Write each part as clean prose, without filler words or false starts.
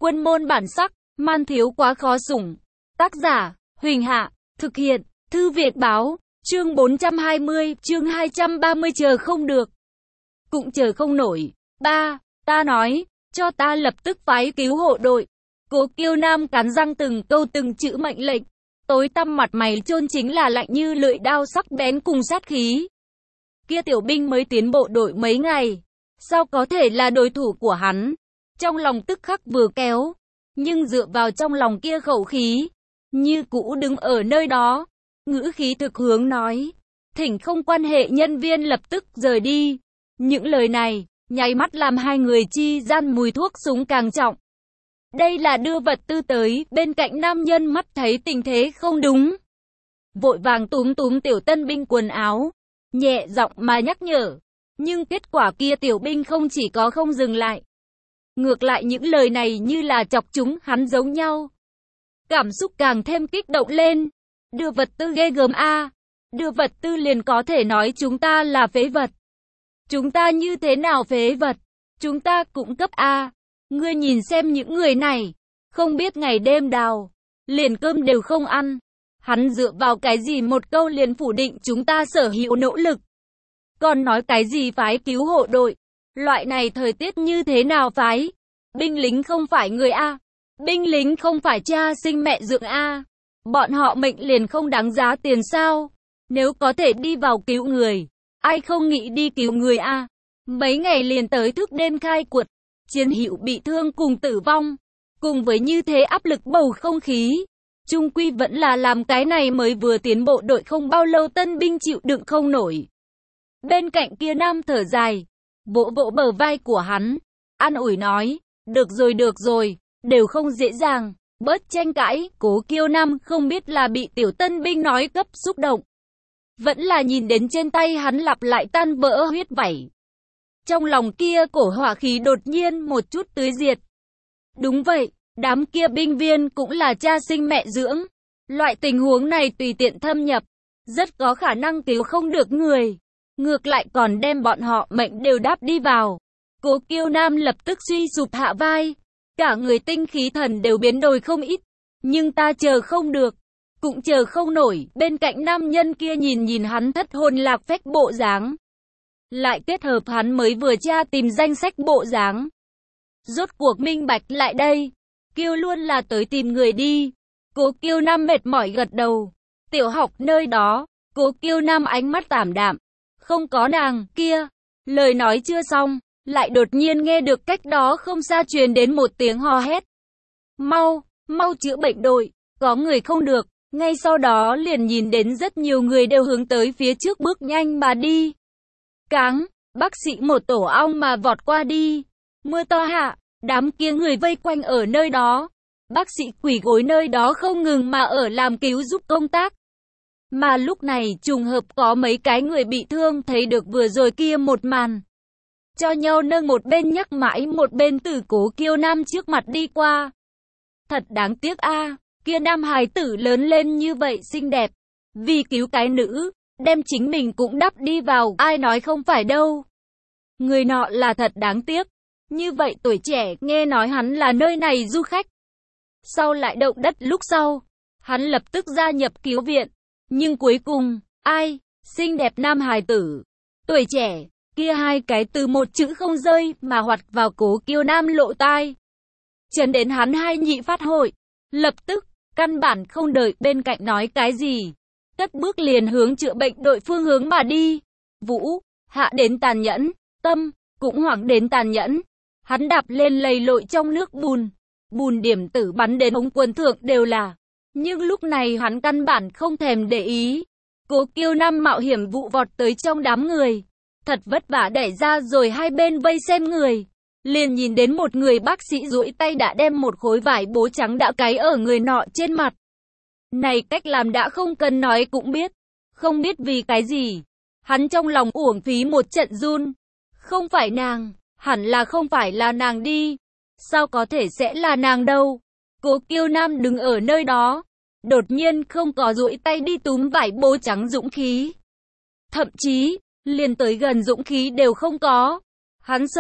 Quân môn bản sắc, man thiếu quá khó sủng. Tác giả, Huỳnh Hạ, thực hiện, Thư Viện Báo, chương 420, chương 230 chờ không được. Cũng chờ không nổi. Ba, ta nói, cho ta lập tức phái cứu hộ đội. Cố Kiêu Nam cắn răng từng câu từng chữ mệnh lệnh. Tối tăm mặt mày chôn chính là lạnh như lưỡi đao sắc bén cùng sát khí. Kia tiểu binh mới tiến bộ đội mấy ngày, sao có thể là đối thủ của hắn? Trong lòng tức khắc vừa kéo, nhưng dựa vào trong lòng kia khẩu khí, như cũ đứng ở nơi đó, ngữ khí thực hướng nói, thỉnh không quan hệ nhân viên lập tức rời đi. Những lời này, nháy mắt làm hai người chi gian mùi thuốc súng càng trọng. Đây là đưa vật tư tới, bên cạnh nam nhân mắt thấy tình thế không đúng. Vội vàng túm tiểu tân binh quần áo, nhẹ giọng mà nhắc nhở. Nhưng kết quả kia tiểu binh không chỉ có không dừng lại. Ngược lại những lời này như là chọc chúng hắn giống nhau. Cảm xúc càng thêm kích động lên. Đưa vật tư ghê gớm a. Đưa vật tư liền có thể nói chúng ta là phế vật. Chúng ta như thế nào phế vật? Chúng ta cũng cấp a. Ngươi nhìn xem những người này, không biết ngày đêm đào, liền cơm đều không ăn. Hắn dựa vào cái gì một câu liền phủ định chúng ta sở hữu nỗ lực. Còn nói cái gì phái cứu hộ đội? Loại này thời tiết như thế nào phái? Binh lính không phải người a. Binh lính không phải cha sinh mẹ dưỡng a. Bọn họ mệnh liền không đáng giá tiền sao? Nếu có thể đi vào cứu người, ai không nghĩ đi cứu người a? Mấy ngày liền tới thức đêm khai quật, chiến hữu bị thương cùng tử vong, cùng với như thế áp lực bầu không khí, chung quy vẫn là làm cái này mới vừa tiến bộ đội không bao lâu tân binh chịu đựng không nổi. Bên cạnh kia nam thở dài, vỗ vỗ bờ vai của hắn, an ủi nói, được rồi, đều không dễ dàng, bớt tranh cãi. Cố Kiêu Nam không biết là bị tiểu tân binh nói cấp xúc động, vẫn là nhìn đến trên tay hắn lặp lại tan vỡ huyết vảy. Trong lòng kia cổ hỏa khí đột nhiên một chút tưới diệt. Đúng vậy, đám kia binh viên cũng là cha sinh mẹ dưỡng. Loại tình huống này tùy tiện thâm nhập, rất có khả năng cứu không được người. Ngược lại còn đem bọn họ mệnh đều đáp đi vào. Cố Kiêu Nam lập tức suy sụp hạ vai. Cả người tinh khí thần đều biến đổi không ít. Nhưng ta chờ không được, cũng chờ không nổi. Bên cạnh nam nhân kia nhìn hắn thất hồn lạc phách bộ dáng, lại kết hợp hắn mới vừa tra tìm danh sách bộ dáng. Rốt cuộc minh bạch lại đây. Kiêu luôn là tới tìm người đi. Cố Kiêu Nam mệt mỏi gật đầu. Tiểu học nơi đó, Cố Kiêu Nam ánh mắt tảm đạm. Không có nàng, kia. Lời nói chưa xong, lại đột nhiên nghe được cách đó không xa truyền đến một tiếng hò hét. Mau chữa bệnh đội, có người không được. Ngay sau đó liền nhìn đến rất nhiều người đều hướng tới phía trước bước nhanh mà đi. Cáng, bác sĩ một tổ ong mà vọt qua đi. Mưa to hạ, đám kia người vây quanh ở nơi đó. Bác sĩ quỳ gối nơi đó không ngừng mà ở làm cứu giúp công tác. Mà lúc này trùng hợp có mấy cái người bị thương thấy được vừa rồi kia một màn. Cho nhau nâng một bên nhắc mãi một bên từ Cố Kiêu Nam trước mặt đi qua. Thật đáng tiếc a, kia nam hài tử lớn lên như vậy xinh đẹp. Vì cứu cái nữ, đem chính mình cũng đắp đi vào, ai nói không phải đâu. Người nọ là thật đáng tiếc. Như vậy tuổi trẻ, nghe nói hắn là nơi này du khách. Sau lại động đất lúc sau, hắn lập tức gia nhập cứu viện. Nhưng cuối cùng, ai? Xinh đẹp nam hài tử, tuổi trẻ, kia hai cái từ một chữ không rơi mà hoạt vào Cố Kiêu Nam lộ tai. Chấn đến hắn hai nhị phát hội, lập tức, căn bản không đợi bên cạnh nói cái gì. Cất bước liền hướng chữa bệnh đội phương hướng mà đi. Vũ, hạ đến tàn nhẫn, tâm, cũng hoảng đến tàn nhẫn. Hắn đạp lên lầy lội trong nước bùn điểm tử bắn đến ống quần thượng đều là. Nhưng lúc này hắn căn bản không thèm để ý. Cố Kiêu Nam mạo hiểm vụ vọt tới trong đám người. Thật vất vả đẩy ra rồi hai bên vây xem người. Liền nhìn đến một người bác sĩ duỗi tay đã đem một khối vải bố trắng đã cáy ở người nọ trên mặt. Này cách làm đã không cần nói cũng biết. Không biết vì cái gì. Hắn trong lòng uổng phí một trận run. Không phải nàng, hẳn là không phải là nàng đi. Sao có thể sẽ là nàng đâu? Cố Kiêu Nam đứng ở nơi đó. Đột nhiên không có duỗi tay đi túm vải bố trắng dũng khí. Thậm chí, liền tới gần dũng khí đều không có. Hắn sợ,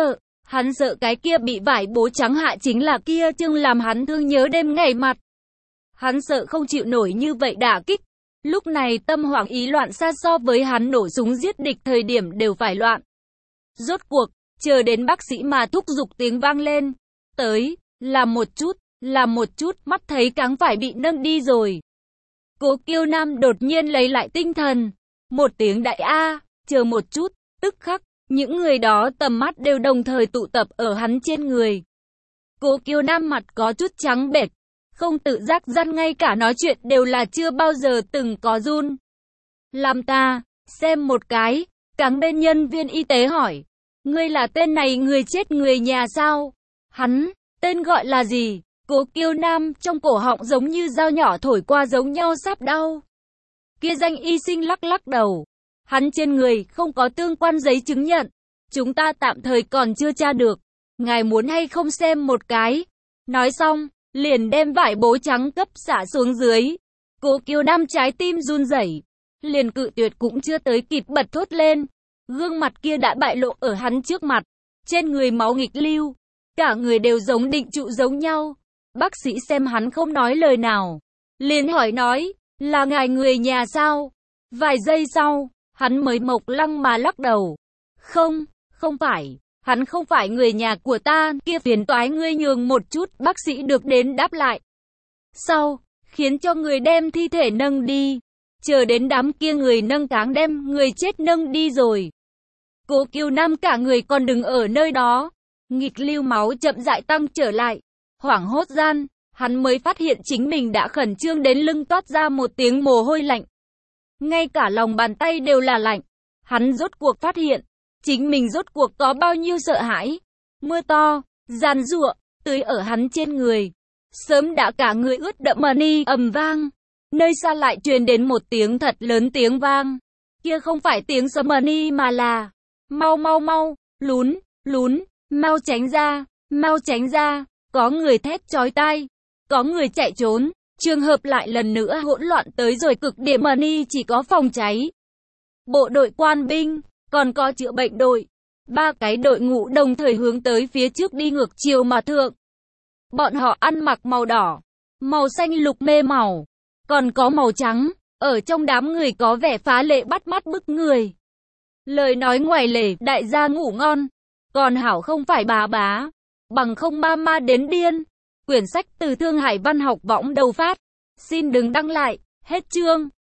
Hắn sợ cái kia bị vải bố trắng hạ chính là kia Trương làm hắn thương nhớ đêm ngày mặt. Hắn sợ không chịu nổi như vậy đả kích. Lúc này tâm hoảng ý loạn xa so với hắn nổ súng giết địch thời điểm đều phải loạn. Rốt cuộc, chờ đến bác sĩ mà thúc giục tiếng vang lên. Tới, làm một chút, mắt thấy cáng phải bị nâng đi rồi. Cố Kiêu Nam đột nhiên lấy lại tinh thần. Một tiếng đại A, chờ một chút, tức khắc, những người đó tầm mắt đều đồng thời tụ tập ở hắn trên người. Cố Kiêu Nam mặt có chút trắng bệch, không tự giác răn ngay cả nói chuyện đều là chưa bao giờ từng có run. Làm ta, xem một cái, cáng bên nhân viên y tế hỏi. Ngươi là tên này người chết người nhà sao? Hắn, tên gọi là gì? Cố Kiêu Nam trong cổ họng giống như dao nhỏ thổi qua giống nhau sắp đau. Kia danh y sinh lắc lắc đầu. Hắn trên người không có tương quan giấy chứng nhận. Chúng ta tạm thời còn chưa tra được. Ngài muốn hay không xem một cái? Nói xong, liền đem vải bố trắng cấp xả xuống dưới. Cố Kiêu Nam trái tim run rẩy, liền cự tuyệt cũng chưa tới kịp bật thốt lên. Gương mặt kia đã bại lộ ở hắn trước mặt. Trên người máu nghịch lưu. Cả người đều giống định trụ giống nhau. Bác sĩ xem hắn không nói lời nào, liền hỏi nói, là ngài người nhà sao? Vài giây sau, hắn mới mộc lăng mà lắc đầu. Không phải, hắn không phải người nhà của ta, kia phiền toái ngươi nhường một chút, bác sĩ được đến đáp lại. Sau, khiến cho người đem thi thể nâng đi, chờ đến đám kia người nâng cáng đem người chết nâng đi rồi. Cố Kiêu Nam cả người còn đứng ở nơi đó, nghịch lưu máu chậm rãi tăng trở lại. Hoảng hốt gian, hắn mới phát hiện chính mình đã khẩn trương đến lưng toát ra một tiếng mồ hôi lạnh. Ngay cả lòng bàn tay đều là lạnh. Hắn rốt cuộc phát hiện, chính mình rốt cuộc có bao nhiêu sợ hãi. Mưa to, giàn giụa, tưới ở hắn trên người. Sớm đã cả người ướt đẫm mà ni ầm vang. Nơi xa lại truyền đến một tiếng thật lớn tiếng vang. Kia không phải tiếng sấm mà ni mà là mau, lún, mau tránh ra. Có người thét chói tai, có người chạy trốn, trường hợp lại lần nữa hỗn loạn tới rồi cực điểm mà ni chỉ có phòng cháy, bộ đội quan binh, còn có chữa bệnh đội. Ba cái đội ngũ đồng thời hướng tới phía trước đi ngược chiều mà thượng. Bọn họ ăn mặc màu đỏ, màu xanh lục mê màu, còn có màu trắng, ở trong đám người có vẻ phá lệ bắt mắt bức người. Lời nói ngoài lề, đại gia ngủ ngon, còn hảo không phải bá. Bằng không ma đến điên. Quyển sách từ Thương Hải Văn học võng đầu phát. Xin đừng đăng lại. Hết chương.